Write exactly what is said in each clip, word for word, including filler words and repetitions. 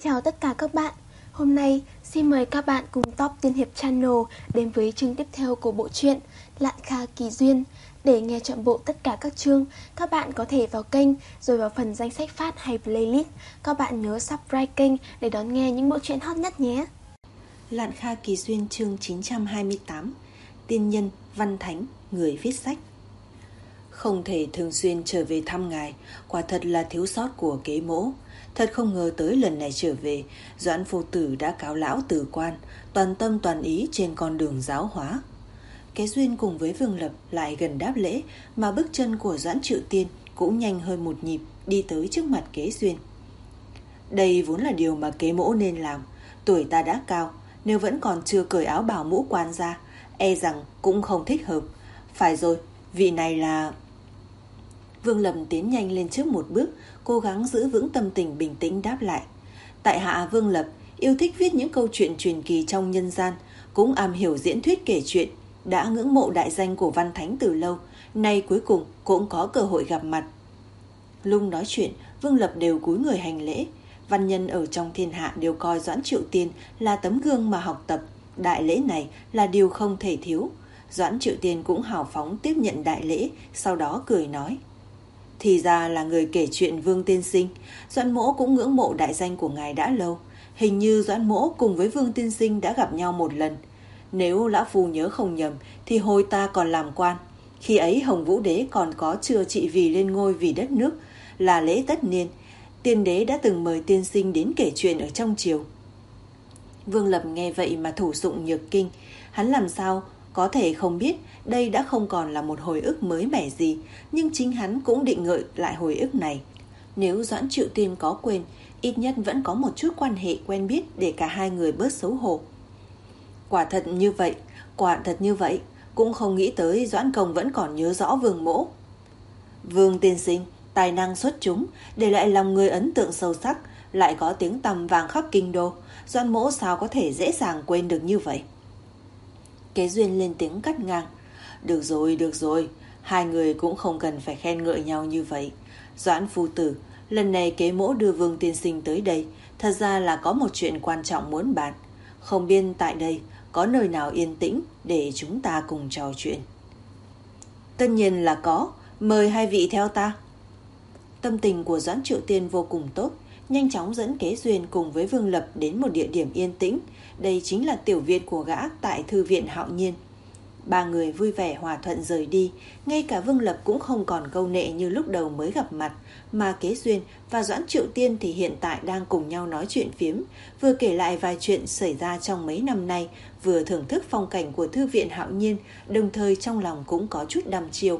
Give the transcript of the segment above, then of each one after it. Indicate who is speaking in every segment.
Speaker 1: Chào tất cả các bạn. Hôm nay xin mời các bạn cùng Top Tiên Hiệp Channel đến với chương tiếp theo của bộ truyện Lạn Kha Kỳ Duyên. Để nghe trọn bộ tất cả các chương, các bạn có thể vào kênh rồi vào phần danh sách phát hay playlist. Các bạn nhớ subscribe kênh để đón nghe những bộ truyện hot nhất nhé.
Speaker 2: Lạn Kha Kỳ Duyên chương chín trăm hai mươi tám. Tiên nhân, văn thánh, người viết sách. Không thể thường xuyên trở về thăm ngài, quả thật là thiếu sót của kế mỗ. Thật không ngờ tới lần này trở về, Doãn phu tử đã cáo lão từ quan, toàn tâm toàn ý trên con đường giáo hóa. Kế Duyên cùng với Vương Lập lại gần đáp lễ, mà bước chân của Doãn Triệu Tiên cũng nhanh hơn một nhịp đi tới trước mặt Kế Duyên. Đây vốn là điều mà kế mỗ nên làm. Tuổi ta đã cao, nếu vẫn còn chưa cởi áo bào mũ quan ra, e rằng cũng không thích hợp. Phải rồi, vị này là... Vương Lập tiến nhanh lên trước một bước, cố gắng giữ vững tâm tình bình tĩnh đáp lại. Tại hạ Vương Lập yêu thích viết những câu chuyện truyền kỳ trong nhân gian, cũng am hiểu diễn thuyết kể chuyện, đã ngưỡng mộ đại danh của văn thánh từ lâu, nay cuối cùng cũng có cơ hội gặp mặt. Lúc nói chuyện, Vương Lập đều cúi người hành lễ. Văn nhân ở trong thiên hạ đều coi Doãn Triệu Tiên là tấm gương mà học tập, đại lễ này là điều không thể thiếu. Doãn Triệu Tiên cũng hào phóng tiếp nhận đại lễ, sau đó cười nói: Thì ra là người kể chuyện Vương tiên sinh. Doãn mỗ cũng ngưỡng mộ đại danh của ngài đã lâu. Hình như Doãn mỗ cùng với Vương tiên sinh đã gặp nhau một lần. Nếu lão phu nhớ không nhầm thì hồi ta còn làm quan, khi ấy Hồng Vũ Đế còn có chưa trị vì lên ngôi vì đất nước, là lễ tất niên. Tiên đế đã từng mời tiên sinh đến kể chuyện ở trong triều. Vương Lập nghe vậy mà thủ sụng nhược kinh. Hắn làm sao có thể không biết đây đã không còn là một hồi ức mới mẻ gì, nhưng chính hắn cũng định ngợi lại hồi ức này. Nếu Doãn Triệu Tiên có quên, ít nhất vẫn có một chút quan hệ quen biết để cả hai người bớt xấu hổ. Quả thật như vậy, quả thật như vậy, cũng không nghĩ tới Doãn công vẫn còn nhớ rõ Vương mỗ. Vương tiên sinh tài năng xuất chúng, để lại lòng người ấn tượng sâu sắc, lại có tiếng tăm vang khắp kinh đô, Doãn mỗ sao có thể dễ dàng quên được như vậy. Kế Duyên lên tiếng cắt ngang: Được rồi, được rồi, hai người cũng không cần phải khen ngợi nhau như vậy. Doãn phu tử, lần này kế mỗ đưa Vương tiên sinh tới đây, thật ra là có một chuyện quan trọng muốn bàn. Không biết tại đây có nơi nào yên tĩnh để chúng ta cùng trò chuyện. Tất nhiên là có, mời hai vị theo ta. Tâm tình của Doãn Triệu Tiên vô cùng tốt, nhanh chóng dẫn Kế Duyên cùng với Vương Lập đến một địa điểm yên tĩnh. Đây chính là tiểu viện của gã tại thư viện Hạo Nhiên. Ba người vui vẻ hòa thuận rời đi, ngay cả Vương Lập cũng không còn câu nệ như lúc đầu mới gặp mặt, mà Kế Duyên và Doãn Triệu Tiên thì hiện tại đang cùng nhau nói chuyện phiếm, vừa kể lại vài chuyện xảy ra trong mấy năm nay, vừa thưởng thức phong cảnh của thư viện Hạo Nhiên, đồng thời trong lòng cũng có chút đăm chiêu.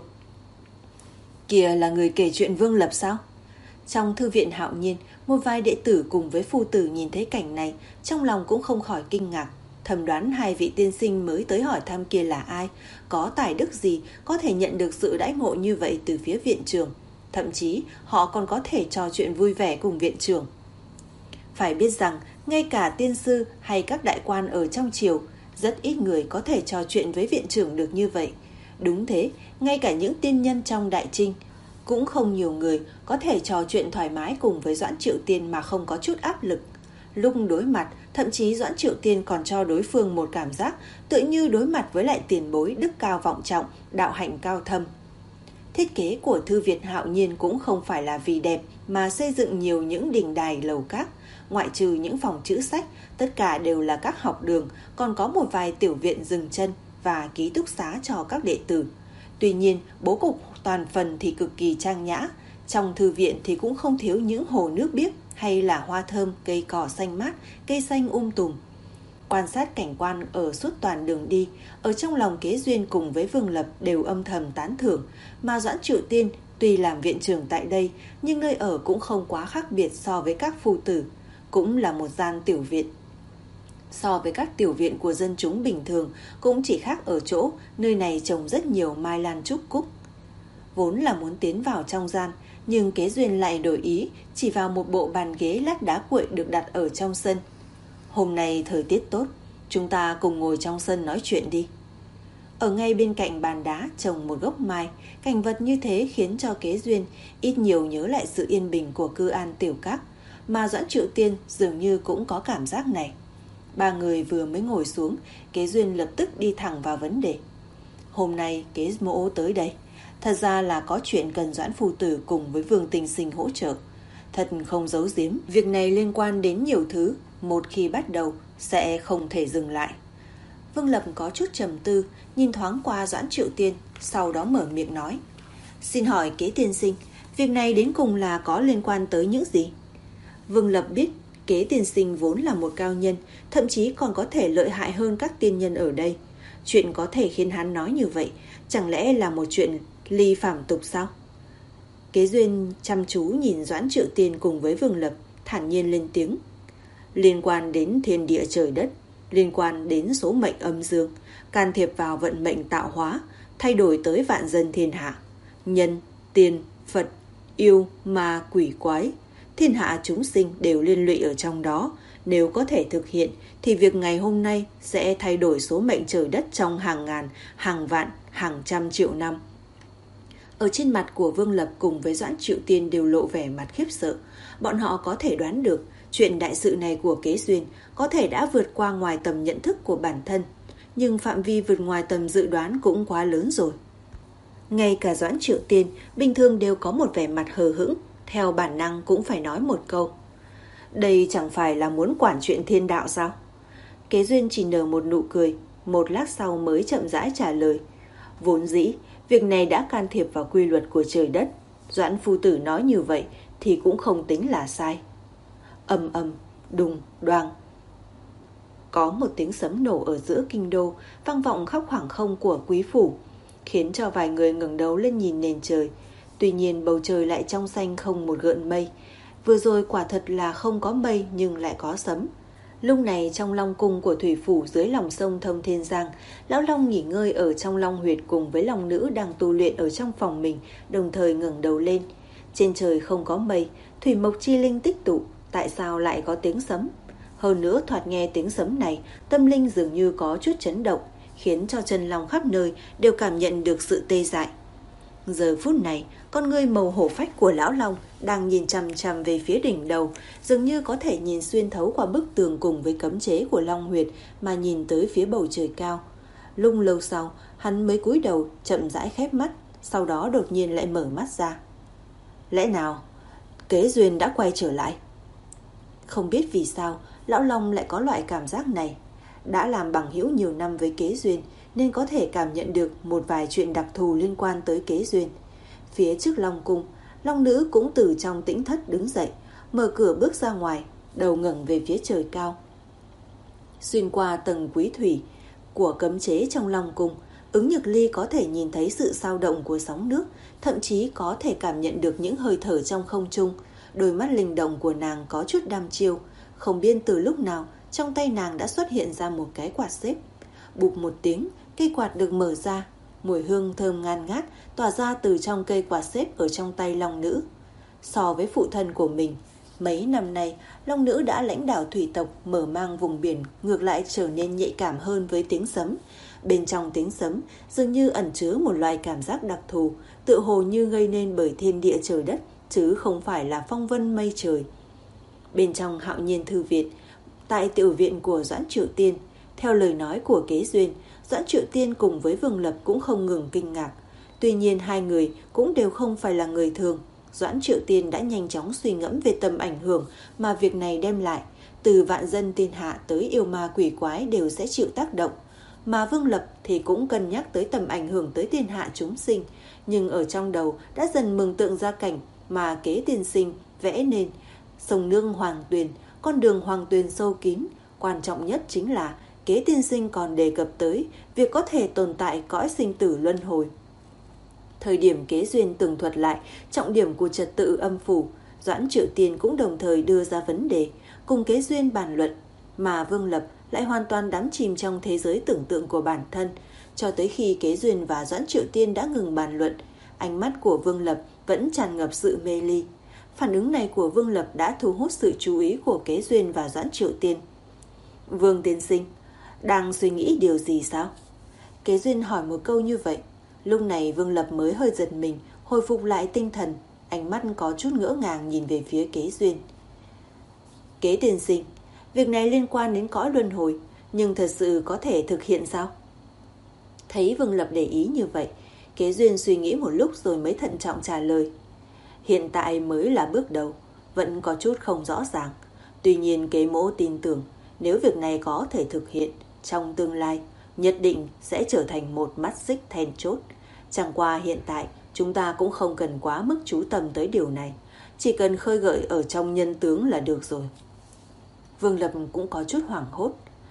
Speaker 2: Kìa, là người kể chuyện Vương Lập sao? Trong thư viện Hạo Nhiên, một vài đệ tử cùng với phu tử nhìn thấy cảnh này, trong lòng cũng không khỏi kinh ngạc, thầm đoán hai vị tiên sinh mới tới hỏi thăm kia là ai, có tài đức gì có thể nhận được sự đãi ngộ như vậy từ phía viện trưởng. Thậm chí họ còn có thể trò chuyện vui vẻ cùng viện trưởng. Phải biết rằng ngay cả tiên sư hay các đại quan ở trong triều, rất ít người có thể trò chuyện với viện trưởng được như vậy. Đúng thế, ngay cả những tiên nhân trong đại trinh cũng không nhiều người có thể trò chuyện thoải mái cùng với Doãn Triệu Tiên mà không có chút áp lực. Lúc đối mặt, thậm chí Doãn Triệu Tiên còn cho đối phương một cảm giác tựa như đối mặt với lại tiền bối đức cao vọng trọng, đạo hạnh cao thâm. Thiết kế của thư viện Hạo Nhiên cũng không phải là vì đẹp mà xây dựng nhiều những đình đài lầu các. Ngoại trừ những phòng chữ sách, tất cả đều là các học đường, còn có một vài tiểu viện dừng chân và ký túc xá cho các đệ tử. Tuy nhiên, bố cục toàn phần thì cực kỳ trang nhã. Trong thư viện thì cũng không thiếu những hồ nước biếc hay là hoa thơm, cây cỏ xanh mát, cây xanh um tùm. Quan sát cảnh quan ở suốt toàn đường đi, ở trong lòng Kế Duyên cùng với Vương Lập đều âm thầm tán thưởng, mà Doãn Triệu Tiên tuy làm viện trưởng tại đây, nhưng nơi ở cũng không quá khác biệt so với các phu tử, cũng là một gian tiểu viện. So với các tiểu viện của dân chúng bình thường, cũng chỉ khác ở chỗ nơi này trồng rất nhiều mai lan trúc cúc. Vốn là muốn tiến vào trong gian, nhưng Kế Duyên lại đổi ý, chỉ vào một bộ bàn ghế lát đá cuội được đặt ở trong sân. Hôm nay thời tiết tốt, chúng ta cùng ngồi trong sân nói chuyện đi. Ở ngay bên cạnh bàn đá trồng một gốc mai, cảnh vật như thế khiến cho Kế Duyên ít nhiều nhớ lại sự yên bình của cư an tiểu các. mà Doãn Triệu Tiên dường như cũng có cảm giác này. Ba người vừa mới ngồi xuống, Kế Duyên lập tức đi thẳng vào vấn đề. Hôm nay Kế Mỗ tới đây, thật ra là có chuyện cần Doãn phu tử cùng với Vương Tình Sinh hỗ trợ. Thật không giấu giếm, việc này liên quan đến nhiều thứ, một khi bắt đầu sẽ không thể dừng lại. Vương Lập có chút trầm tư, nhìn thoáng qua Doãn Triệu Tiên, sau đó mở miệng nói. Xin hỏi Kế tiên sinh, việc này đến cùng là có liên quan tới những gì? Vương Lập biết Kế tiên sinh vốn là một cao nhân, thậm chí còn có thể lợi hại hơn các tiên nhân ở đây. Chuyện có thể khiến hắn nói như vậy, chẳng lẽ là một chuyện ly phàm tục sao? Kế Duyên chăm chú nhìn Doãn Triệu Tiên cùng với Vương Lập, thản nhiên lên tiếng. Liên quan đến thiên địa trời đất, liên quan đến số mệnh âm dương, can thiệp vào vận mệnh tạo hóa, thay đổi tới vạn dân thiên hạ. Nhân, tiên, Phật, yêu, ma, quỷ quái, thiên hạ chúng sinh đều liên lụy ở trong đó. Nếu có thể thực hiện thì việc ngày hôm nay sẽ thay đổi số mệnh trời đất trong hàng ngàn, hàng vạn, hàng trăm triệu năm. Ở trên mặt của Vương Lập cùng với Doãn Triệu Tiên đều lộ vẻ mặt khiếp sợ. Bọn họ có thể đoán được chuyện đại sự này của Kế Duyên có thể đã vượt qua ngoài tầm nhận thức của bản thân, nhưng phạm vi vượt ngoài tầm dự đoán cũng quá lớn rồi. Ngay cả Doãn Triệu Tiên bình thường đều có một vẻ mặt hờ hững, theo bản năng cũng phải nói một câu. Đây chẳng phải là muốn quản chuyện thiên đạo sao? Kế Duyên chỉ nở một nụ cười, một lát sau mới chậm rãi trả lời. Vốn dĩ, việc này đã can thiệp vào quy luật của trời đất. Doãn phu tử nói như vậy thì cũng không tính là sai. Ầm ầm, đùng, đoang. Có một tiếng sấm nổ ở giữa kinh đô, vang vọng khắp khoảng không của quý phủ, khiến cho vài người ngẩng đầu lên nhìn nền trời. Tuy nhiên bầu trời lại trong xanh không một gợn mây. Vừa rồi quả thật là không có mây nhưng lại có sấm. Lúc này trong Long cung của thủy phủ dưới lòng sông Thông Thiên Giang, Lão Long nghỉ ngơi ở trong Long huyệt cùng với Long nữ đang tu luyện ở trong phòng mình, đồng thời ngẩng đầu lên. Trên trời không có mây, thủy mộc chi linh tích tụ, tại sao lại có tiếng sấm? Hơn nữa thoạt nghe tiếng sấm này, tâm linh dường như có chút chấn động, khiến cho chân long khắp nơi đều cảm nhận được sự tê dại. Giờ phút này, con ngươi màu hổ phách của Lão Long đang nhìn chằm chằm về phía đỉnh đầu, dường như có thể nhìn xuyên thấu qua bức tường cùng với cấm chế của Long huyệt mà nhìn tới phía bầu trời cao. Lung lâu sau, hắn mới cúi đầu chậm rãi khép mắt, sau đó đột nhiên lại mở mắt ra. Lẽ nào Kế Duyên đã quay trở lại? Không biết vì sao Lão Long lại có loại cảm giác này. Đã làm bằng hữu nhiều năm với Kế Duyên nên có thể cảm nhận được một vài chuyện đặc thù liên quan tới Kế Duyên. Phía trước Long cung, Long nữ cũng từ trong tĩnh thất đứng dậy, mở cửa bước ra ngoài, đầu ngẩng về phía trời cao. Xuyên qua tầng quý thủy của cấm chế trong Long cung, Ứng Nhược Ly có thể nhìn thấy sự xao động của sóng nước, thậm chí có thể cảm nhận được những hơi thở trong không trung. Đôi mắt linh động của nàng có chút đăm chiêu, không biết từ lúc nào trong tay nàng đã xuất hiện ra một cái quạt xếp. Bụp một tiếng, cây quạt được mở ra, mùi hương thơm ngan ngát tỏa ra từ trong cây quạt xếp ở trong tay Long nữ. So với phụ thân của mình, mấy năm nay Long nữ đã lãnh đạo thủy tộc mở mang vùng biển, ngược lại trở nên nhạy cảm hơn với tiếng sấm. Bên trong tiếng sấm dường như ẩn chứa một loại cảm giác đặc thù, tựa hồ như gây nên bởi thiên địa trời đất, chứ không phải là phong vân mây trời. Bên trong Hạo Nhiên thư viện, tại tiểu viện của Doãn Triệu Tiên, theo lời nói của Kế Duyên, Doãn Triệu Tiên cùng với Vương Lập cũng không ngừng kinh ngạc. Tuy nhiên hai người cũng đều không phải là người thường. Doãn Triệu Tiên đã nhanh chóng suy ngẫm về tầm ảnh hưởng mà việc này đem lại, từ vạn dân thiên hạ tới yêu ma quỷ quái đều sẽ chịu tác động. Mà Vương Lập thì cũng cân nhắc tới tầm ảnh hưởng tới thiên hạ chúng sinh, nhưng ở trong đầu đã dần mường tượng ra cảnh mà Kế tiên sinh vẽ nên. Sông nương Hoàng Tuyền, con đường Hoàng Tuyền sâu kín, quan trọng nhất chính là Kế tiên sinh còn đề cập tới việc có thể tồn tại cõi sinh tử luân hồi. Thời điểm Kế Duyên tường thuật lại trọng điểm của trật tự âm phủ, Doãn Triệu Tiên cũng đồng thời đưa ra vấn đề, cùng Kế Duyên bàn luận, mà Vương Lập lại hoàn toàn đắm chìm trong thế giới tưởng tượng của bản thân. Cho tới khi Kế Duyên và Doãn Triệu Tiên đã ngừng bàn luận, ánh mắt của Vương Lập vẫn tràn ngập sự mê ly. Phản ứng này của Vương Lập đã thu hút sự chú ý của Kế Duyên và Doãn Triệu Tiên. Vương tiên sinh, đang suy nghĩ điều gì sao? Kế Duyên hỏi một câu như vậy. Lúc này Vương Lập mới hơi giật mình, hồi phục lại tinh thần, ánh mắt có chút ngỡ ngàng nhìn về phía Kế Duyên. Kế tiên sinh, việc này liên quan đến cõi luân hồi, nhưng thật sự có thể thực hiện sao? Thấy Vương Lập để ý như vậy, Kế Duyên suy nghĩ một lúc rồi mới thận trọng trả lời. Hiện tại mới là bước đầu, vẫn có chút không rõ ràng. Tuy nhiên Kế Mỗ tin tưởng nếu việc này có thể thực hiện, trong tương lai nhất định sẽ trở thành một mắt xích then chốt. Chẳng qua hiện tại chúng ta cũng không cần quá mức chú tâm tới điều này, chỉ cần khơi gợi ở trong nhân tướng là được rồi. Vương Lập cũng có chút hoảng hốt.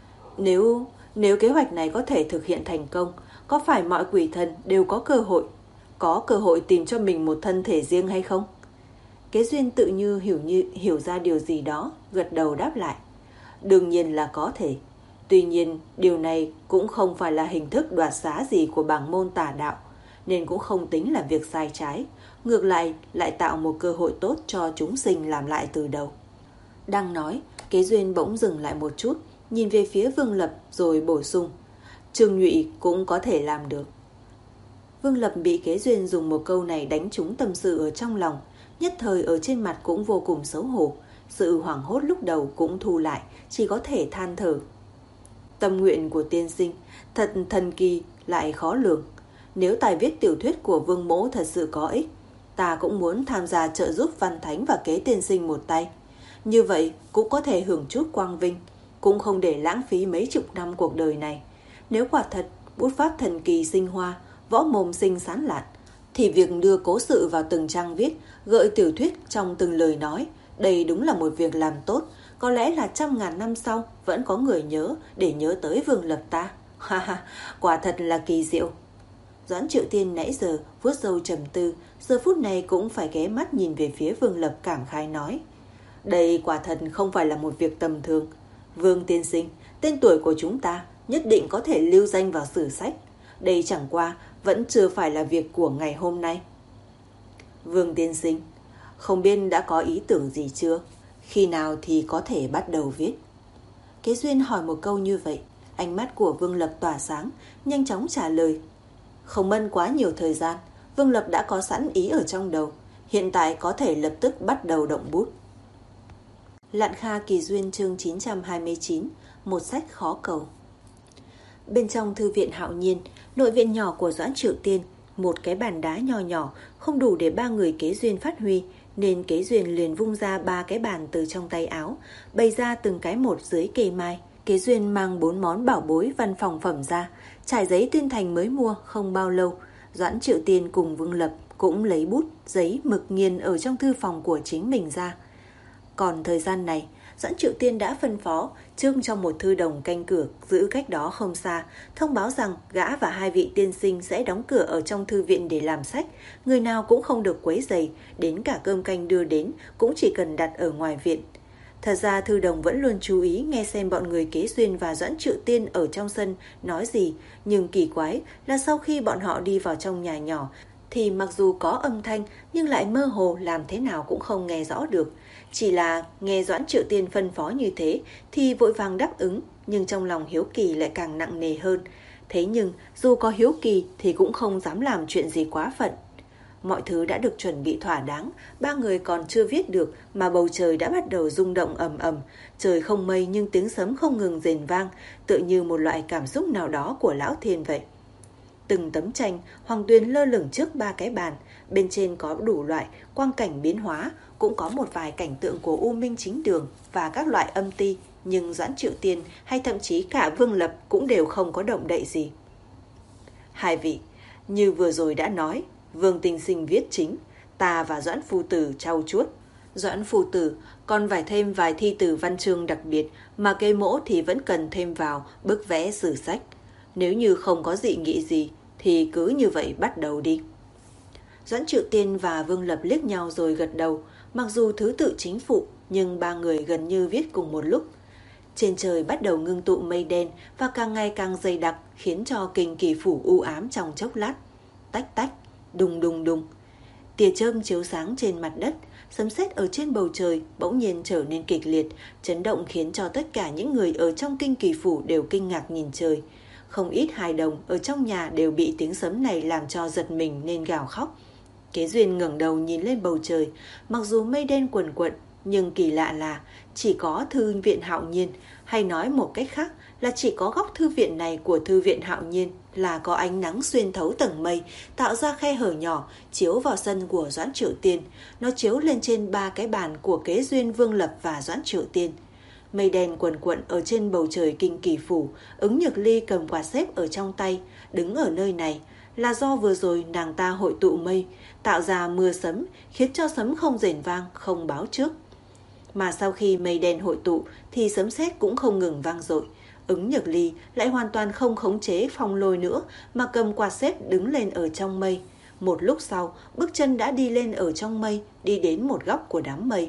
Speaker 2: Nếu nếu kế hoạch này có thể thực hiện thành công, có phải mọi quỷ thần đều có cơ hội, có cơ hội tìm cho mình một thân thể riêng hay không? Kế Duyên tự như hiểu như hiểu ra điều gì đó, gật đầu đáp lại. Đương nhiên là có thể. Tuy nhiên, điều này cũng không phải là hình thức đoạt xá gì của bảng môn tà đạo, nên cũng không tính là việc sai trái. Ngược lại, lại tạo một cơ hội tốt cho chúng sinh làm lại từ đầu. Đang nói, Kế Duyên bỗng dừng lại một chút, nhìn về phía Vương Lập rồi bổ sung. Trương Nhụy cũng có thể làm được. Vương Lập bị Kế Duyên dùng một câu này đánh trúng tâm sự ở trong lòng, nhất thời ở trên mặt cũng vô cùng xấu hổ. Sự hoảng hốt lúc đầu cũng thu lại, chỉ có thể than thở. Tâm nguyện của tiên sinh thật thần kỳ lại khó lường. Nếu tài viết tiểu thuyết của Vương Mỗ thật sự có ích, ta cũng muốn tham gia trợ giúp Văn Thánh và Kế tiên sinh một tay. Như vậy cũng có thể hưởng chút quang vinh, cũng không để lãng phí mấy chục năm cuộc đời này. Nếu quả thật bút pháp thần kỳ sinh hoa, võ mồm sinh sán lạn, thì việc đưa cố sự vào từng trang viết, gợi tiểu thuyết trong từng lời nói, đây đúng là một việc làm tốt. Có lẽ là trăm ngàn năm sau vẫn có người nhớ để nhớ tới Vương Lập ta. Ha ha, quả thật là kỳ diệu. Doãn Triệu Tiên nãy giờ vuốt râu trầm tư, giờ phút này cũng phải ghé mắt nhìn về phía Vương Lập cảm khái nói. Đây quả thật không phải là một việc tầm thường. Vương tiên sinh, tên tuổi của chúng ta nhất định có thể lưu danh vào sử sách. Đây chẳng qua vẫn chưa phải là việc của ngày hôm nay. Vương tiên sinh, không biết đã có ý tưởng gì chưa? Khi nào thì có thể bắt đầu viết? Kế Duyên hỏi một câu như vậy, ánh mắt của Vương Lập tỏa sáng, nhanh chóng trả lời. Không mất quá nhiều thời gian, Vương Lập đã có sẵn ý ở trong đầu, hiện tại có thể lập tức bắt đầu động bút. Lạn Kha Kỳ Duyên chương chín trăm hai mươi chín, một sách khó cầu. Bên trong thư viện Hạo Nhiên, nội viện nhỏ của Doãn Triệu Tiên, một cái bàn đá nho nhỏ không đủ để ba người Kế Duyên phát huy, nên Kế Duyên liền vung ra ba cái bàn từ trong tay áo, bày ra từng cái một dưới cây mai. Kế Duyên mang bốn món bảo bối văn phòng phẩm ra, trải giấy tuyên thành mới mua không bao lâu. Doãn Triệu Tiên cùng Vương Lập cũng lấy bút, giấy, mực nghiền ở trong thư phòng của chính mình ra. Còn thời gian này, Doãn Triệu Tiên đã phân phó trưng trong một thư đồng canh cửa giữ cách đó không xa, thông báo rằng gã và hai vị tiên sinh sẽ đóng cửa ở trong thư viện để làm sách, người nào cũng không được quấy rầy, đến cả cơm canh đưa đến cũng chỉ cần đặt ở ngoài viện. Thật ra thư đồng vẫn luôn chú ý nghe xem bọn người Kế Duyên và Doãn Triệu Tiên ở trong sân nói gì, nhưng kỳ quái là sau khi bọn họ đi vào trong nhà nhỏ thì mặc dù có âm thanh nhưng lại mơ hồ, làm thế nào cũng không nghe rõ được. Chỉ là nghe Doãn Triệu Tiên phân phó như thế thì vội vàng đáp ứng, nhưng trong lòng hiếu kỳ lại càng nặng nề hơn. Thế nhưng dù có hiếu kỳ thì cũng không dám làm chuyện gì quá phận. Mọi thứ đã được chuẩn bị thỏa đáng, ba người còn chưa viết được mà bầu trời đã bắt đầu rung động ầm ầm. Trời không mây nhưng tiếng sấm không ngừng rền vang, tựa như một loại cảm xúc nào đó của lão thiên vậy. Từng tấm tranh hoàng tuyền lơ lửng trước ba cái bàn, bên trên có đủ loại quang cảnh biến hóa, cũng có một vài cảnh tượng của U Minh Chính Đường và các loại âm ti, nhưng Doãn Triệu Tiên hay thậm chí cả Vương Lập cũng đều không có động đậy gì. Hai vị, như vừa rồi đã nói, Vương tiên sinh viết chính, ta và Doãn phu tử trau chuốt. Doãn phu tử còn phải thêm vài thi từ văn chương đặc biệt mà Kế Mỗ thì vẫn cần thêm vào bức vẽ sử sách. Nếu như không có dị nghị gì thì cứ như vậy bắt đầu đi. Doãn Triệu Tiên và Vương Lập liếc nhau rồi gật đầu. Mặc dù thứ tự chính phụ nhưng ba người gần như viết cùng một lúc. Trên trời bắt đầu ngưng tụ mây đen và càng ngày càng dày đặc, khiến cho kinh kỳ phủ u ám trong chốc lát. Tách tách, đùng đùng đùng. Tia chớp chiếu sáng trên mặt đất, sấm sét ở trên bầu trời bỗng nhiên trở nên kịch liệt, chấn động khiến cho tất cả những người ở trong kinh kỳ phủ đều kinh ngạc nhìn trời. Không ít hài đồng ở trong nhà đều bị tiếng sấm này làm cho giật mình nên gào khóc. Kế Duyên ngẩng đầu nhìn lên bầu trời, mặc dù mây đen quần quận Nhưng kỳ lạ là chỉ có thư viện Hạo Nhiên, hay nói một cách khác là chỉ có góc thư viện này của thư viện Hạo Nhiên là có ánh nắng xuyên thấu tầng mây, tạo ra khe hở nhỏ, chiếu vào sân của Doãn Triệu Tiên. Nó chiếu lên trên ba cái bàn của Kế Duyên, Vương Lập và Doãn Triệu Tiên. Mây đen quần quận ở trên bầu trời Kinh Kỳ Phủ. Ứng Nhược Ly cầm quạt xếp ở trong tay, đứng ở nơi này là do vừa rồi nàng ta hội tụ mây, tạo ra mưa sấm, khiến cho sấm không rền vang, không báo trước. Mà sau khi mây đen hội tụ thì sấm sét cũng không ngừng vang dội. Ứng Nhược Ly lại hoàn toàn không khống chế phong lôi nữa, mà cầm quạt xếp đứng lên ở trong mây. Một lúc sau, bước chân đã đi lên ở trong mây, đi đến một góc của đám mây.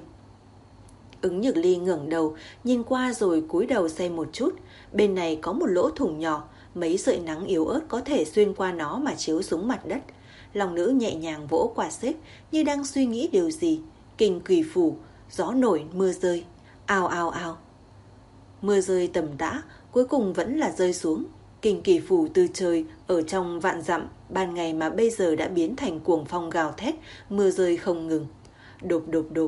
Speaker 2: Ứng Nhược Ly ngẩng đầu, nhìn qua rồi cúi đầu xem một chút. Bên này có một lỗ thủng nhỏ, mấy sợi nắng yếu ớt có thể xuyên qua nó mà chiếu xuống mặt đất. Lòng nữ nhẹ nhàng vỗ quạt xếp như đang suy nghĩ điều gì. Kinh Kỳ Phủ, gió nổi mưa rơi, ào ào ào. Mưa rơi tầm tã, cuối cùng vẫn là rơi xuống. Kinh Kỳ Phủ từ trời ở trong vạn dặm, ban ngày mà bây giờ đã biến thành cuồng phong gào thét, mưa rơi không ngừng. Đột đột đột.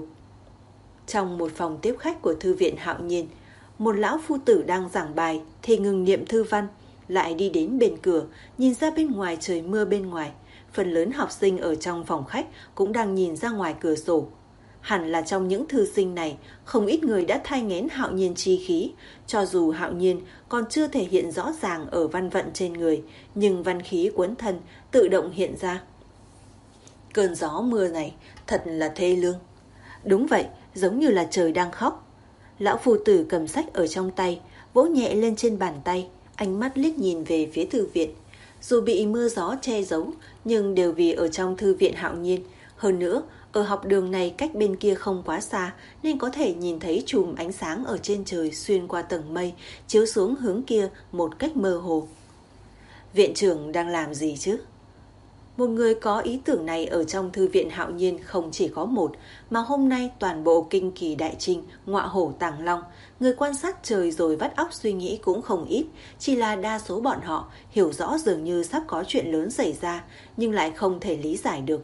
Speaker 2: Trong một phòng tiếp khách của thư viện Hạo Nhiên, một lão phu tử đang giảng bài thì ngừng niệm thư văn, lại đi đến bên cửa, nhìn ra bên ngoài trời mưa bên ngoài. Phần lớn học sinh ở trong phòng khách cũng đang nhìn ra ngoài cửa sổ. Hẳn là trong những thư sinh này, không ít người đã thai nghén Hạo Nhiên chi khí. Cho dù Hạo Nhiên còn chưa thể hiện rõ ràng ở văn vận trên người, nhưng văn khí quấn thân tự động hiện ra. Cơn gió mưa này thật là thê lương. Đúng vậy, giống như là trời đang khóc. Lão phu tử cầm sách ở trong tay, vỗ nhẹ lên trên bàn tay, ánh mắt liếc nhìn về phía thư viện. Dù bị mưa gió che giấu, nhưng đều vì ở trong thư viện Hạo Nhiên. Hơn nữa, ở học đường này cách bên kia không quá xa, nên có thể nhìn thấy chùm ánh sáng ở trên trời xuyên qua tầng mây, chiếu xuống hướng kia một cách mơ hồ. Viện trưởng đang làm gì chứ? Một người có ý tưởng này ở trong thư viện Hạo Nhiên không chỉ có một, mà hôm nay toàn bộ Kinh Kỳ Đại Trinh, Ngọa Hổ Tàng Long, người quan sát trời rồi vắt óc suy nghĩ cũng không ít, chỉ là đa số bọn họ hiểu rõ dường như sắp có chuyện lớn xảy ra, nhưng lại không thể lý giải được.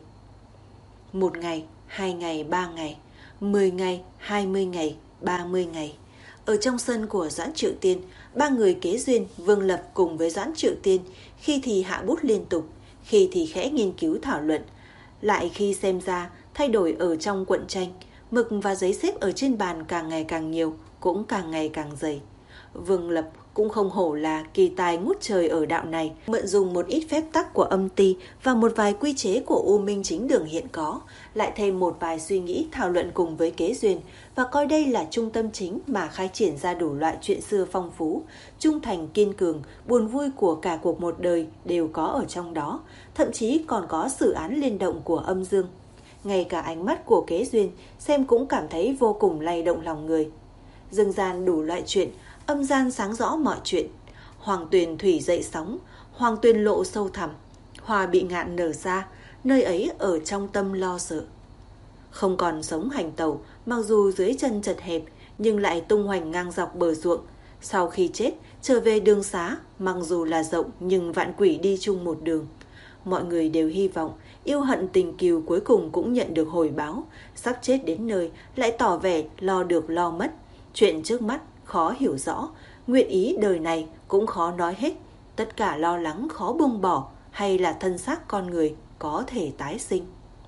Speaker 2: Một ngày, hai ngày, ba ngày, mười ngày, hai mươi ngày, ba mươi ngày. Ở trong sân của Doãn Triệu Tiên, ba người Kế Duyên, Vương Lập cùng với Doãn Triệu Tiên, khi thì hạ bút liên tục, khi thì khẽ nghiên cứu thảo luận, lại khi xem ra thay đổi ở trong cuộn tranh, mực và giấy xếp ở trên bàn càng ngày càng nhiều, cũng càng ngày càng dày. Vương Lập cũng không hổ là kỳ tài ngút trời ở đạo này, mượn dùng một ít phép tắc của âm ty và một vài quy chế của U Minh Chính Đường hiện có, lại thêm một vài suy nghĩ thảo luận cùng với Kế Duyên, và coi đây là trung tâm chính mà khai triển ra đủ loại chuyện xưa phong phú, trung thành kiên cường, buồn vui của cả cuộc một đời đều có ở trong đó, thậm chí còn có xử án liên động của âm dương. Ngay cả ánh mắt của Kế Duyên xem cũng cảm thấy vô cùng lay động lòng người. Dương gian đủ loại chuyện, âm gian sáng rõ mọi chuyện. Hoàng tuyền thủy dậy sóng, hoàng tuyền lộ sâu thẳm, hoa bị ngạn nở ra, nơi ấy ở trong tâm lo sợ. Không còn sống hành tẩu, mặc dù dưới chân chật hẹp, nhưng lại tung hoành ngang dọc bờ ruộng. Sau khi chết, trở về đường xá, mặc dù là rộng nhưng vạn quỷ đi chung một đường. Mọi người đều hy vọng, yêu hận tình kiều cuối cùng cũng nhận được hồi báo. Sắp chết đến nơi, lại tỏ vẻ lo được lo mất. Chuyện trước mắt khó hiểu rõ, nguyện ý đời này cũng khó nói hết. Tất cả lo lắng khó buông bỏ, hay là thân xác con người có thể tái sinh.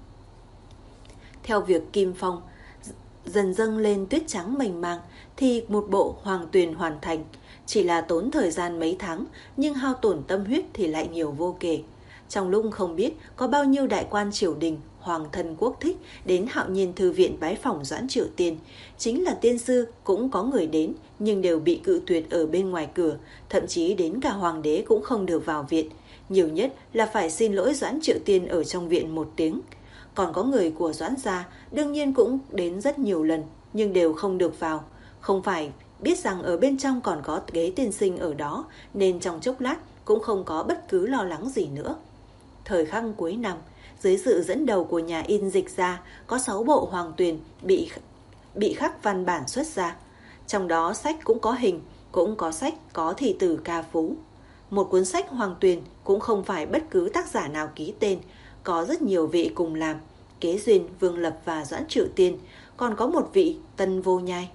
Speaker 2: Theo việc Kim Phong dần dâng lên tuyết trắng mênh mang, thì một bộ hoàng tuyền hoàn thành. Chỉ là tốn thời gian mấy tháng, nhưng hao tổn tâm huyết thì lại nhiều vô kể. Trong lúc không biết có bao nhiêu đại quan triều đình, hoàng thân quốc thích đến Hạo Nhiên thư viện bái phỏng Doãn Triệu Tiên. Chính là tiên sư cũng có người đến, nhưng đều bị cự tuyệt ở bên ngoài cửa, thậm chí đến cả hoàng đế cũng không được vào viện. Nhiều nhất là phải xin lỗi Doãn Triệu Tiên ở trong viện một tiếng. Còn có người của Doãn gia đương nhiên cũng đến rất nhiều lần, nhưng đều không được vào. Không phải biết rằng ở bên trong còn có ghế tiên sinh ở đó, nên trong chốc lát cũng không có bất cứ lo lắng gì nữa. Thời khắc cuối năm, dưới sự dẫn đầu của nhà in Dịch gia, có sáu bộ hoàng tuyền bị bị khắc văn bản xuất ra. Trong đó sách cũng có hình, cũng có sách có thị tử ca phú. Một cuốn sách hoàng tuyền cũng không phải bất cứ tác giả nào ký tên, có rất nhiều vị cùng làm. Kế Duyên, Vương Lập và Doãn Triệu Tiên còn có một vị Tân Vô Nhai.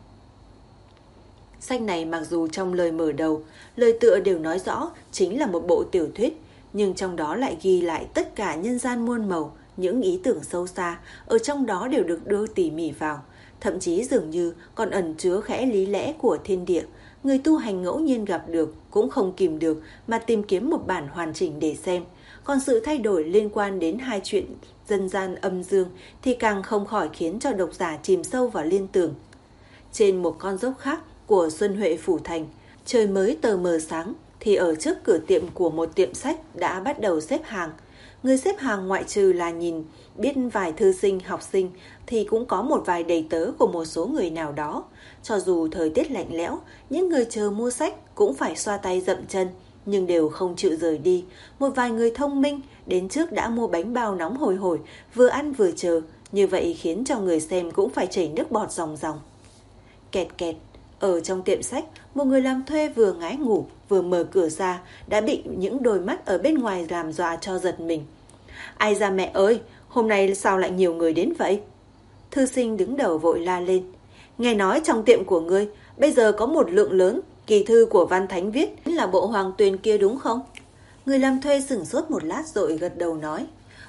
Speaker 2: Sách này mặc dù trong lời mở đầu, lời tựa đều nói rõ chính là một bộ tiểu thuyết, nhưng trong đó lại ghi lại tất cả nhân gian muôn màu, những ý tưởng sâu xa ở trong đó đều được đưa tỉ mỉ vào, thậm chí dường như còn ẩn chứa khẽ lý lẽ của thiên địa. Người tu hành ngẫu nhiên gặp được cũng không kìm được mà tìm kiếm một bản hoàn chỉnh để xem. Còn sự thay đổi liên quan đến hai chuyện dân gian âm dương thì càng không khỏi khiến cho độc giả chìm sâu vào liên tưởng. Trên một con dốc khác của Xuân Huệ Phủ Thành, trời mới tờ mờ sáng thì ở trước cửa tiệm của một tiệm sách đã bắt đầu xếp hàng. Người xếp hàng ngoại trừ là nhìn biết vài thư sinh, học sinh thì cũng có một vài đầy tớ của một số người nào đó. Cho dù thời tiết lạnh lẽo, những người chờ mua sách cũng phải xoa tay dậm chân, nhưng đều không chịu rời đi. Một vài người thông minh đến trước đã mua bánh bao nóng hổi hổi, vừa ăn vừa chờ, như vậy khiến cho người xem cũng phải chảy nước bọt ròng ròng. Kẹt kẹt, ở trong tiệm sách, một người làm thuê vừa ngái ngủ vừa mở cửa ra đã bị những đôi mắt ở bên ngoài làm dọa cho giật mình. Ai ra mẹ ơi, hôm nay sao lại nhiều người đến vậy? Thư sinh đứng đầu vội la lên. Nghe nói trong tiệm của ngươi bây giờ có một lượng lớn kỳ thư của Văn Thánh viết là bộ Hoàng Tuyền kia đúng không? Người làm thuê sửng sốt một lát rồi gật đầu nói.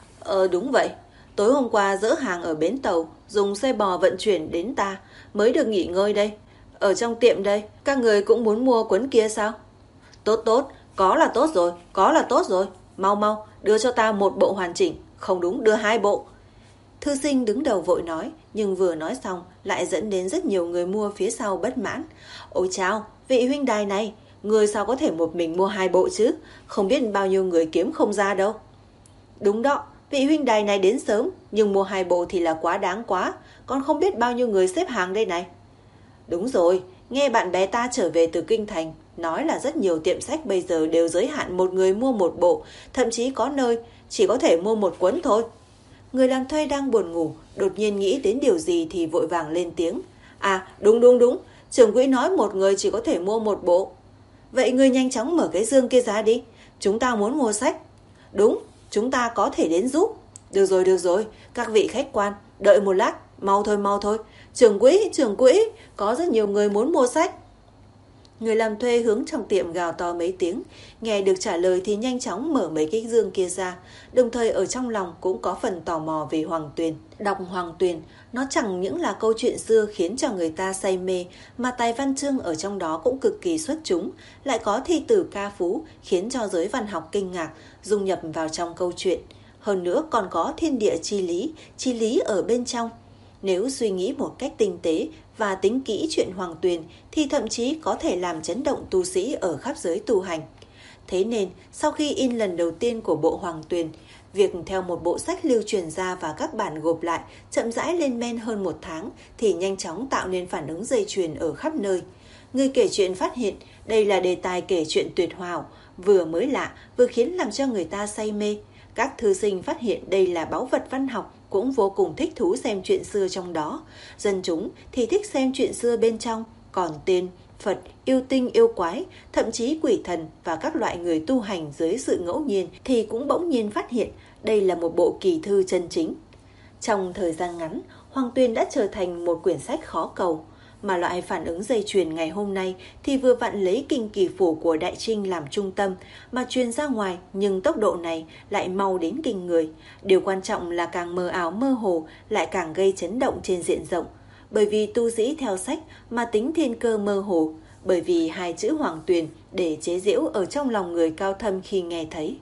Speaker 2: Ờ đúng vậy, tối hôm qua dỡ hàng ở bến tàu, dùng xe bò vận chuyển đến ta, mới được nghỉ ngơi đây. Ở trong tiệm đây, các người cũng muốn mua cuốn kia sao? Tốt tốt, có là tốt rồi, có là tốt rồi. Mau mau, đưa cho ta một bộ hoàn chỉnh, không đúng đưa hai bộ. Thư sinh đứng đầu vội nói, nhưng vừa nói xong lại dẫn đến rất nhiều người mua phía sau bất mãn. Ôi chao, vị huynh đài này, người sao có thể một mình mua hai bộ chứ? Không biết bao nhiêu người kiếm không ra đâu. Đúng đó, vị huynh đài này đến sớm, nhưng mua hai bộ thì là quá đáng quá, còn không biết bao nhiêu người xếp hàng đây này. Đúng rồi, nghe bạn bè ta trở về từ Kinh Thành, nói là rất nhiều tiệm sách bây giờ đều giới hạn một người mua một bộ, thậm chí có nơi chỉ có thể mua một cuốn thôi. Người làm thuê đang buồn ngủ, đột nhiên nghĩ đến điều gì thì vội vàng lên tiếng. À, đúng đúng đúng, trưởng quỹ nói một người chỉ có thể mua một bộ. Vậy người nhanh chóng mở cái dương kia ra đi, chúng ta muốn mua sách. Đúng, chúng ta có thể đến giúp. Được rồi, được rồi, các vị khách quan, đợi một lát, mau thôi, mau thôi. Trưởng quỹ, trưởng quỹ, có rất nhiều người muốn mua sách. Người làm thuê hướng trong tiệm gào to mấy tiếng, nghe được trả lời thì nhanh chóng mở mấy cái dương kia ra, đồng thời ở trong lòng cũng có phần tò mò về Hoàng Tuyền. Đọc Hoàng Tuyền, nó chẳng những là câu chuyện xưa khiến cho người ta say mê, mà tài văn chương ở trong đó cũng cực kỳ xuất chúng, lại có thi tử ca phú khiến cho giới văn học kinh ngạc, dung nhập vào trong câu chuyện. Hơn nữa còn có thiên địa chi lý, chi lý ở bên trong. Nếu suy nghĩ một cách tinh tế và tính kỹ chuyện Hoàng Tuyền thì thậm chí có thể làm chấn động tu sĩ ở khắp giới tu hành. Thế nên, sau khi in lần đầu tiên của bộ Hoàng Tuyền, việc theo một bộ sách lưu truyền ra và các bản gộp lại chậm rãi lên men hơn một tháng thì nhanh chóng tạo nên phản ứng dây chuyền ở khắp nơi. Người kể chuyện phát hiện đây là đề tài kể chuyện tuyệt hảo, vừa mới lạ vừa khiến làm cho người ta say mê. Các thư sinh phát hiện đây là báu vật văn học cũng vô cùng thích thú xem chuyện xưa trong đó. Dân chúng thì thích xem chuyện xưa bên trong, còn tiên, Phật, yêu tinh, yêu quái, thậm chí quỷ thần và các loại người tu hành dưới sự ngẫu nhiên thì cũng bỗng nhiên phát hiện đây là một bộ kỳ thư chân chính. Trong thời gian ngắn, Hoàng Tuyền đã trở thành một quyển sách khó cầu. Mà loại phản ứng dây chuyền ngày hôm nay thì vừa vặn lấy kinh kỳ phủ của Đại Trinh làm trung tâm mà truyền ra ngoài, nhưng tốc độ này lại mau đến kinh người. Điều quan trọng là càng mờ ảo mơ hồ lại càng gây chấn động trên diện rộng. Bởi vì tu sĩ theo sách mà tính thiên cơ mơ hồ, bởi vì hai chữ Hoàng Tuyền để chế giễu ở trong lòng người cao thâm khi nghe thấy.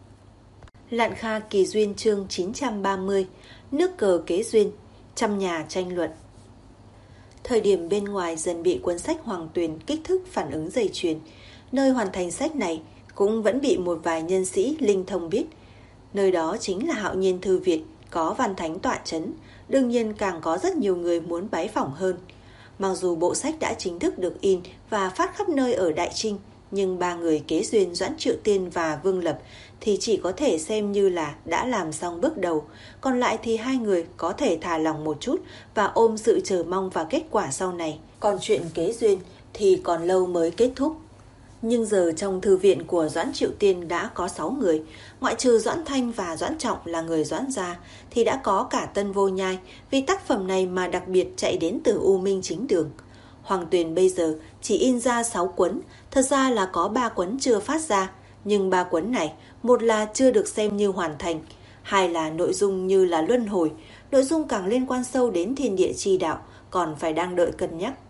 Speaker 2: Lạn Kha Kỳ Duyên chương chín trăm ba mươi, nước cờ kế duyên, trăm nhà tranh luận. Thời điểm bên ngoài dần bị cuốn sách Hoàng Tuyền kích thích phản ứng dây chuyền, nơi hoàn thành sách này cũng vẫn bị một vài nhân sĩ linh thông biết. Nơi đó chính là Hạo Nhiên Thư Viện, có Văn Thánh tọa chấn, đương nhiên càng có rất nhiều người muốn bái phỏng hơn. Mặc dù bộ sách đã chính thức được in và phát khắp nơi ở Đại Trinh, nhưng ba người kế duyên Doãn Triệu Tiên và Vương Lập thì chỉ có thể xem như là đã làm xong bước đầu, còn lại thì hai người có thể thả lòng một chút và ôm sự chờ mong vào kết quả sau này. Còn chuyện kế duyên thì còn lâu mới kết thúc. Nhưng giờ trong thư viện của Doãn Triệu Tiên đã có sáu người, ngoại trừ Doãn Thanh và Doãn Trọng là người Doãn gia, thì đã có cả Tân Vô Nhai, vì tác phẩm này mà đặc biệt chạy đến từ U Minh Chính Đường. Hoàng Tuyền bây giờ chỉ in ra sáu cuốn, thật ra là có ba cuốn chưa phát ra, nhưng ba cuốn này, một là chưa được xem như hoàn thành, hai là nội dung như là luân hồi, nội dung càng liên quan sâu đến thiên địa chi đạo, còn phải đang đợi cân nhắc.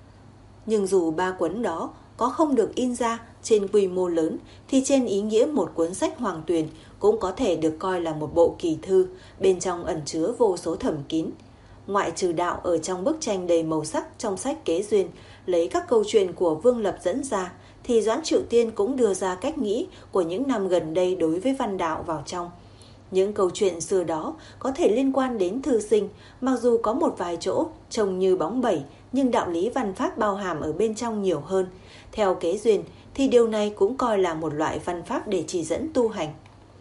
Speaker 2: Nhưng dù ba cuốn đó có không được in ra trên quy mô lớn, thì trên ý nghĩa một cuốn sách Hoàng Tuyền cũng có thể được coi là một bộ kỳ thư, bên trong ẩn chứa vô số thẩm kín. Ngoại trừ đạo ở trong bức tranh đầy màu sắc trong sách Kế Duyên, lấy các câu chuyện của Vương Lập dẫn ra, thì Doãn Triệu Tiên cũng đưa ra cách nghĩ của những năm gần đây đối với văn đạo vào trong. Những câu chuyện xưa đó có thể liên quan đến thư sinh, mặc dù có một vài chỗ trông như bóng bẩy, nhưng đạo lý văn pháp bao hàm ở bên trong nhiều hơn. Theo Kế Duyên thì điều này cũng coi là một loại văn pháp để chỉ dẫn tu hành.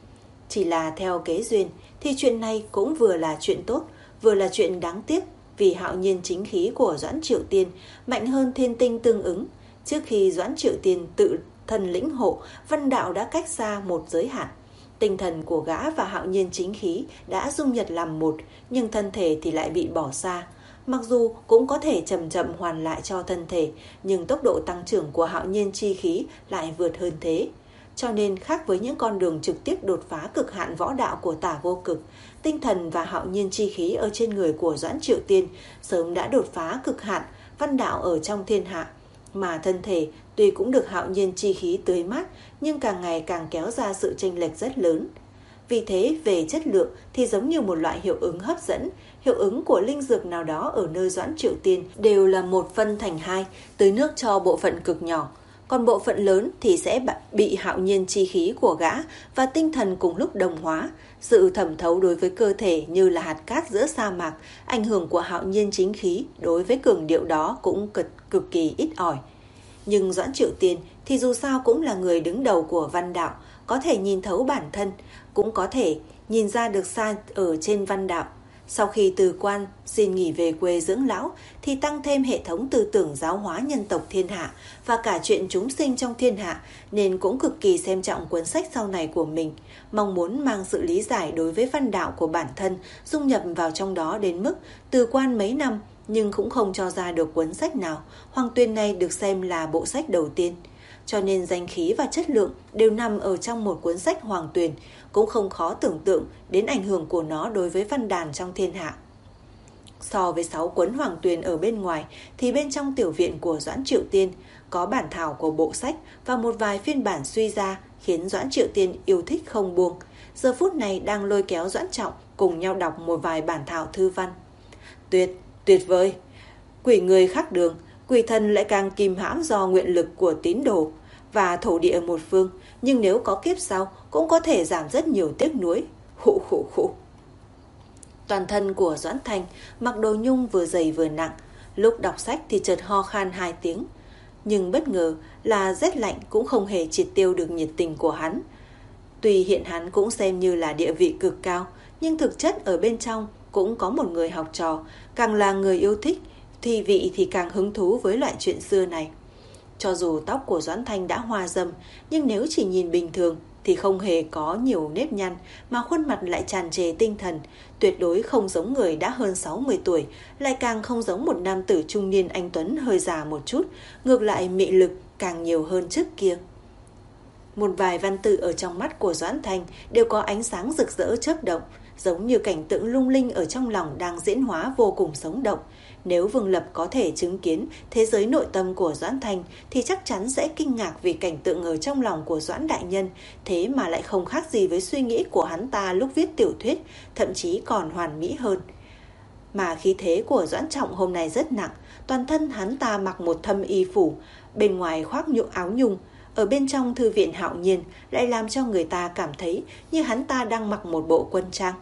Speaker 2: Chỉ là theo Kế Duyên thì chuyện này cũng vừa là chuyện tốt, vừa là chuyện đáng tiếc, vì hạo nhiên chính khí của Doãn Triệu Tiên mạnh hơn thiên tinh tương ứng. Trước khi Doãn Triệu Tiên tự thân lĩnh hộ, văn đạo đã cách xa một giới hạn. Tinh thần của gã và hạo nhiên chính khí đã dung nhập làm một, nhưng thân thể thì lại bị bỏ xa. Mặc dù cũng có thể chậm chậm hoàn lại cho thân thể, nhưng tốc độ tăng trưởng của hạo nhiên chi khí lại vượt hơn thế. Cho nên khác với những con đường trực tiếp đột phá cực hạn võ đạo của Tả Vô Cực, tinh thần và hạo nhiên chi khí ở trên người của Doãn Triệu Tiên sớm đã đột phá cực hạn văn đạo ở trong thiên hạ. Mà thân thể tuy cũng được hạo nhiên chi khí tưới mát, nhưng càng ngày càng kéo ra sự chênh lệch rất lớn. Vì thế về chất lượng thì giống như một loại hiệu ứng hấp dẫn, hiệu ứng của linh dược nào đó ở nơi Doãn Triệu Tiên đều là một phân thành hai, tưới nước cho bộ phận cực nhỏ. Còn bộ phận lớn thì sẽ bị hạo nhiên chi khí của gã và tinh thần cùng lúc đồng hóa. Sự thẩm thấu đối với cơ thể như là hạt cát giữa sa mạc, ảnh hưởng của hạo nhiên chính khí đối với cường điệu đó cũng cực, cực kỳ ít ỏi. Nhưng Doãn Triệu Tiên thì dù sao cũng là người đứng đầu của văn đạo, có thể nhìn thấu bản thân, cũng có thể nhìn ra được sai ở trên văn đạo. Sau khi từ quan xin nghỉ về quê dưỡng lão, thì tăng thêm hệ thống tư tưởng giáo hóa nhân tộc thiên hạ và cả chuyện chúng sinh trong thiên hạ, nên cũng cực kỳ xem trọng cuốn sách sau này của mình, mong muốn mang sự lý giải đối với văn đạo của bản thân dung nhập vào trong đó đến mức từ quan mấy năm nhưng cũng không cho ra được cuốn sách nào. Hoàng Tuyền này được xem là bộ sách đầu tiên, cho nên danh khí và chất lượng đều nằm ở trong một cuốn sách Hoàng Tuyền, cũng không khó tưởng tượng đến ảnh hưởng của nó đối với văn đàn trong thiên hạ. So với sáu cuốn Hoàng Tuyền ở bên ngoài, thì bên trong tiểu viện của Doãn Triệu Tiên có bản thảo của bộ sách và một vài phiên bản suy ra, khiến Doãn Triệu Tiên yêu thích không buông. Giờ phút này đang lôi kéo Doãn Trọng cùng nhau đọc một vài bản thảo thư văn. Tuyệt, tuyệt vời! Quỷ người khác đường, quỷ thần lại càng kìm hãm do nguyện lực của tín đồ và thổ địa một phương, nhưng nếu có kiếp sau cũng có thể giảm rất nhiều tiếc nuối. Khụ khụ khụ. Toàn thân của Doãn Thanh mặc đồ nhung vừa dày vừa nặng, lúc đọc sách thì chợt ho khan hai tiếng, nhưng bất ngờ là rét lạnh cũng không hề triệt tiêu được nhiệt tình của hắn. Tuy hiện hắn cũng xem như là địa vị cực cao, nhưng thực chất ở bên trong cũng có một người học trò, càng là người yêu thích thì vị thì càng hứng thú với loại chuyện xưa này. Cho dù tóc của Doãn Thanh đã hoa râm, nhưng nếu chỉ nhìn bình thường thì không hề có nhiều nếp nhăn, mà khuôn mặt lại tràn trề tinh thần, tuyệt đối không giống người đã hơn sáu mươi tuổi, lại càng không giống một nam tử trung niên anh tuấn hơi già một chút, ngược lại mị lực càng nhiều hơn trước kia. Một vài văn tự ở trong mắt của Doãn Thanh đều có ánh sáng rực rỡ chớp động, giống như cảnh tượng lung linh ở trong lòng đang diễn hóa vô cùng sống động. Nếu Vương Lập có thể chứng kiến thế giới nội tâm của Doãn Thanh thì chắc chắn sẽ kinh ngạc vì cảnh tượng ở trong lòng của Doãn đại nhân, thế mà lại không khác gì với suy nghĩ của hắn ta lúc viết tiểu thuyết, thậm chí còn hoàn mỹ hơn. Mà khí thế của Doãn Trọng hôm nay rất nặng, toàn thân hắn ta mặc một thâm y phủ, bên ngoài khoác nhũ áo nhung, ở bên trong thư viện hạo nhiên lại làm cho người ta cảm thấy như hắn ta đang mặc một bộ quân trang.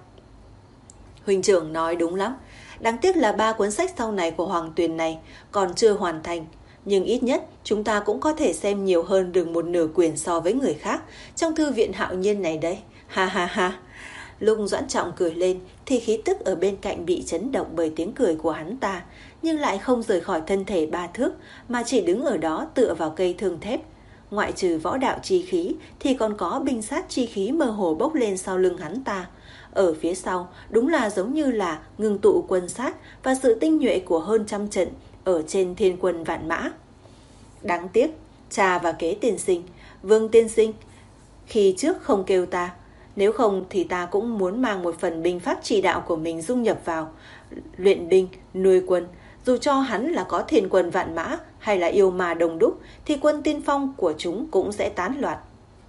Speaker 2: Huynh trưởng nói đúng lắm, đáng tiếc là ba cuốn sách sau này của Hoàng Tuyền này còn chưa hoàn thành, nhưng ít nhất chúng ta cũng có thể xem nhiều hơn được một nửa quyển so với người khác trong thư viện hạo nhiên này đấy. Ha ha ha. Lúc Doãn Trọng cười lên thì khí tức ở bên cạnh bị chấn động bởi tiếng cười của hắn ta, nhưng lại không rời khỏi thân thể ba thước mà chỉ đứng ở đó tựa vào cây thương thép. Ngoại trừ võ đạo chi khí thì còn có binh sát chi khí mơ hồ bốc lên sau lưng hắn ta. Ở phía sau đúng là giống như là ngưng tụ quân sát và sự tinh nhuệ của hơn trăm trận ở trên thiên quân vạn mã. Đáng tiếc, cha và kế tiên sinh, Vương tiên sinh, khi trước không kêu ta, nếu không thì ta cũng muốn mang một phần binh pháp chỉ đạo của mình dung nhập vào, luyện binh, nuôi quân. Dù cho hắn là có thiên quân vạn mã hay là yêu ma đồng đúc thì quân tiên phong của chúng cũng sẽ tán loạn.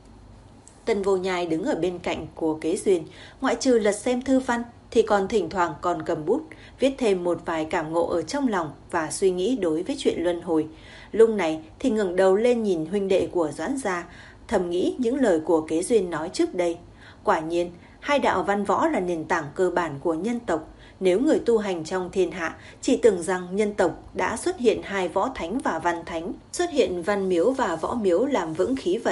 Speaker 2: Tân Vô Nhai đứng ở bên cạnh của Kế Duyên, ngoại trừ lật xem thư văn thì còn thỉnh thoảng còn cầm bút, viết thêm một vài cảm ngộ ở trong lòng và suy nghĩ đối với chuyện luân hồi. Lúc này thì ngẩng đầu lên nhìn huynh đệ của Doãn gia, thầm nghĩ những lời của Kế Duyên nói trước đây. Quả nhiên, hai đạo văn võ là nền tảng cơ bản của nhân tộc. Nếu người tu hành trong thiên hạ chỉ tưởng rằng nhân tộc đã xuất hiện hai võ thánh và văn thánh, xuất hiện văn miếu và võ miếu làm vững khí vận,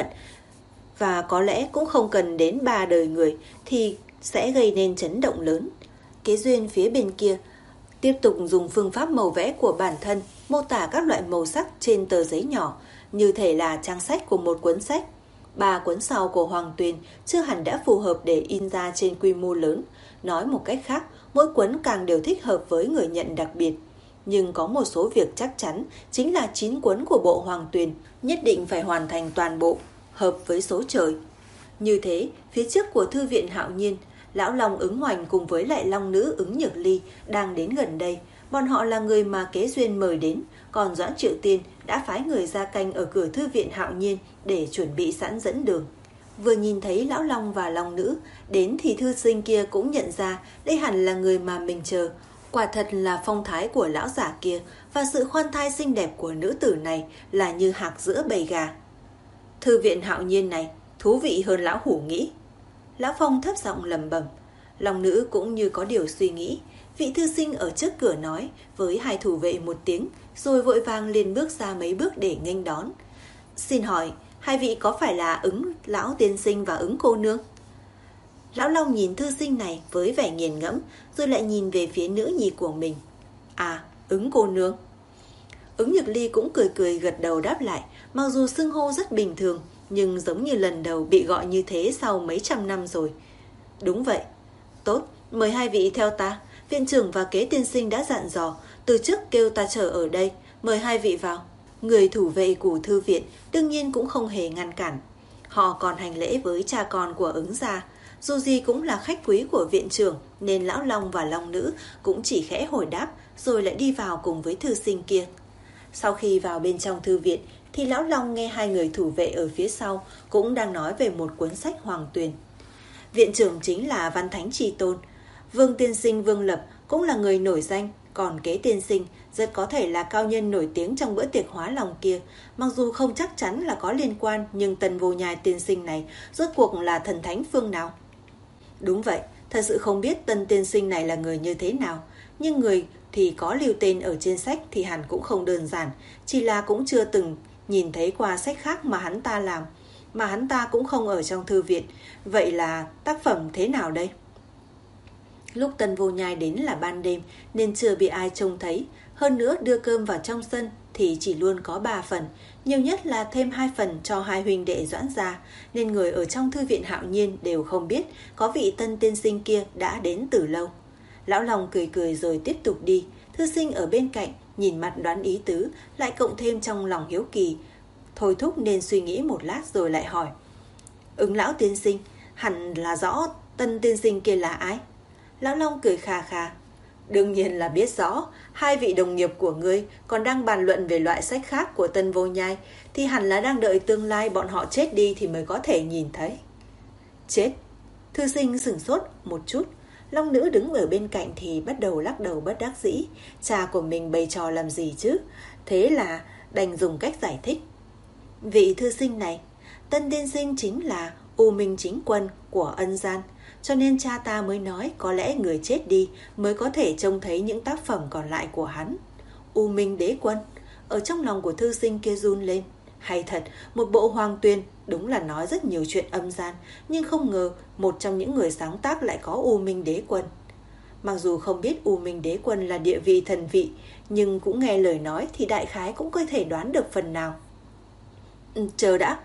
Speaker 2: và có lẽ cũng không cần đến ba đời người thì sẽ gây nên chấn động lớn. Kế Duyên phía bên kia tiếp tục dùng phương pháp màu vẽ của bản thân mô tả các loại màu sắc trên tờ giấy nhỏ, như thể là trang sách của một cuốn sách. Ba cuốn sau của Hoàng Tuyền chưa hẳn đã phù hợp để in ra trên quy mô lớn. Nói một cách khác, mỗi cuốn càng đều thích hợp với người nhận đặc biệt. Nhưng có một số việc chắc chắn chính là chín cuốn của bộ Hoàng Tuyền nhất định phải hoàn thành toàn bộ, hợp với số trời. Như thế, phía trước của thư viện Hạo Nhiên, Lão Long ứng hoành cùng với lại Long nữ ứng nhược ly đang đến gần đây. Bọn họ là người mà Kế Duyên mời đến, còn Doãn Triệu Tiên đã phái người ra canh ở cửa thư viện Hạo Nhiên để chuẩn bị sẵn dẫn đường. Vừa nhìn thấy Lão Long và Long nữ đến thì thư sinh kia cũng nhận ra đây hẳn là người mà mình chờ. Quả thật là phong thái của lão giả kia và sự khoan thai xinh đẹp của nữ tử này là như hạc giữa bầy gà. Thư viện Hạo Nhiên này thú vị hơn lão hủ nghĩ. Lão Phong thấp giọng lẩm bẩm. Long nữ cũng như có điều suy nghĩ. Vị thư sinh ở trước cửa nói với hai thủ vệ một tiếng, rồi vội vàng liền bước ra mấy bước để nghênh đón. Xin hỏi, hai vị có phải là Ứng lão tiên sinh và Ứng cô nương? Lão Long nhìn thư sinh này với vẻ nghiền ngẫm, rồi lại nhìn về phía nữ nhi của mình. À, Ứng cô nương. Ứng Nhược Ly cũng cười cười gật đầu đáp lại, mặc dù xưng hô rất bình thường, nhưng giống như lần đầu bị gọi như thế sau mấy trăm năm rồi. Đúng vậy. Tốt, mời hai vị theo ta. Viện trưởng và Kế tiên sinh đã dặn dò, từ trước kêu ta chờ ở đây, mời hai vị vào. Người thủ vệ của thư viện đương nhiên cũng không hề ngăn cản. Họ còn hành lễ với cha con của Ứng gia. Dù gì cũng là khách quý của viện trưởng, nên Lão Long và Long nữ cũng chỉ khẽ hồi đáp, rồi lại đi vào cùng với thư sinh kia. Sau khi vào bên trong thư viện thì Lão Long nghe hai người thủ vệ ở phía sau cũng đang nói về một cuốn sách Hoàng Tuyền. Viện trưởng chính là Văn Thánh Chi Tôn. Vương tiên sinh Vương Lập cũng là người nổi danh, còn Kế tiên sinh rất có thể là cao nhân nổi tiếng trong bữa tiệc hóa lòng kia. Mặc dù không chắc chắn là có liên quan, nhưng Tân Vô Nhai tiên sinh này rốt cuộc là thần thánh phương nào? Đúng vậy, thật sự không biết Tân tiên sinh này là người như thế nào, nhưng người thì có lưu tên ở trên sách thì hẳn cũng không đơn giản, chỉ là cũng chưa từng nhìn thấy qua sách khác mà hắn ta làm, mà hắn ta cũng không ở trong thư viện. Vậy là tác phẩm thế nào đây? Lúc Tân Vô Nhai đến là ban đêm nên chưa bị ai trông thấy. Hơn nữa đưa cơm vào trong sân thì chỉ luôn có ba phần, nhiều nhất là thêm hai phần cho hai huynh đệ Doãn gia, nên người ở trong thư viện Hạo Nhiên đều không biết có vị Tân tiên sinh kia đã đến từ lâu. Lão Long cười cười rồi tiếp tục đi. Thư sinh ở bên cạnh nhìn mặt đoán ý tứ, lại cộng thêm trong lòng hiếu kỳ, thôi thúc nên suy nghĩ một lát rồi lại hỏi. Ứng lão tiên sinh, hẳn là rõ Tân tiên sinh kia là ai? Lão Long cười khà khà. Đương nhiên là biết rõ, hai vị đồng nghiệp của ngươi còn đang bàn luận về loại sách khác của Tân Vô Nhai, thì hẳn là đang đợi tương lai bọn họ chết đi thì mới có thể nhìn thấy. Chết? Thư sinh sửng sốt một chút. Long nữ đứng ở bên cạnh thì bắt đầu lắc đầu bất đắc dĩ. Cha của mình bày trò làm gì chứ? Thế là đành dùng cách giải thích. Vị thư sinh này, Tân tiên sinh chính là U Minh Chính Quân của Ân Gian, cho nên cha ta mới nói có lẽ người chết đi mới có thể trông thấy những tác phẩm còn lại của hắn. U Minh Đế Quân. Ở trong lòng của thư sinh kia run lên. Hay thật, một bộ Hoàng Tuyền đúng là nói rất nhiều chuyện âm gian, nhưng không ngờ một trong những người sáng tác lại có U Minh Đế Quân. Mặc dù không biết U Minh Đế Quân là địa vị thần vị, nhưng cũng nghe lời nói thì đại khái cũng có thể đoán được phần nào. Ừ, chờ đã,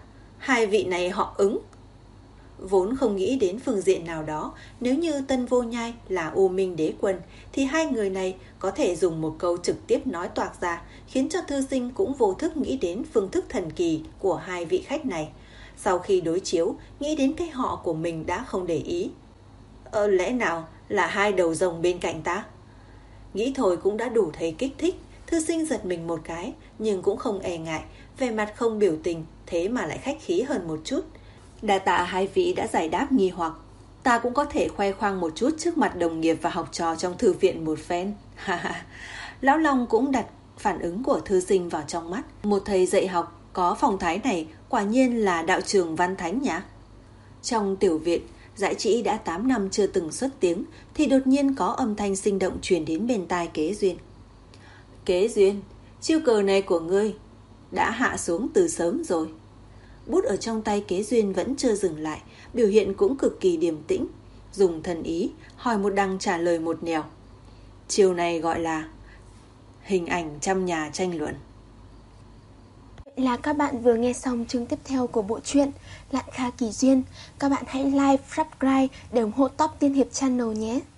Speaker 2: Hai vị này họ ứng. Vốn không nghĩ đến phương diện nào đó, nếu như Tân Vô Nhai là U Minh Đế Quân thì hai người này có thể dùng một câu trực tiếp nói toạc ra, khiến cho thư sinh cũng vô thức nghĩ đến phương thức thần kỳ của hai vị khách này. Sau khi đối chiếu, nghĩ đến cái họ của mình đã không để ý. Ờ, lẽ nào là hai đầu rồng bên cạnh ta? Nghĩ thôi cũng đã đủ thấy kích thích. Thư sinh giật mình một cái, nhưng cũng không e ngại, vẻ mặt không biểu tình, thế mà lại khách khí hơn một chút. Đa tạ hai vị đã giải đáp nghi hoặc. Ta cũng có thể khoe khoang một chút trước mặt đồng nghiệp và học trò trong thư viện một phen. Lão Long cũng đặt phản ứng của thư sinh vào trong mắt. Một thầy dạy học có phong thái này quả nhiên là đạo trường Văn Thánh nhỉ? Trong tiểu viện, Dãi Trĩ đã tám năm chưa từng xuất tiếng thì đột nhiên có âm thanh sinh động truyền đến bên tai Kế Duyên. Kế Duyên, chiêu cờ này của ngươi đã hạ xuống từ sớm rồi. Bút ở trong tay Kế Duyên vẫn chưa dừng lại, biểu hiện cũng cực kỳ điềm tĩnh, dùng thần ý hỏi một đằng trả lời một nẻo. Chiêu này gọi là hình ảnh trăm nhà tranh luận.
Speaker 1: Là các bạn vừa nghe xong chương tiếp theo của bộ truyện Lạn Kha Kỳ Duyên. Các bạn hãy like, subscribe để ủng hộ Top Tiên Hiệp Channel nhé.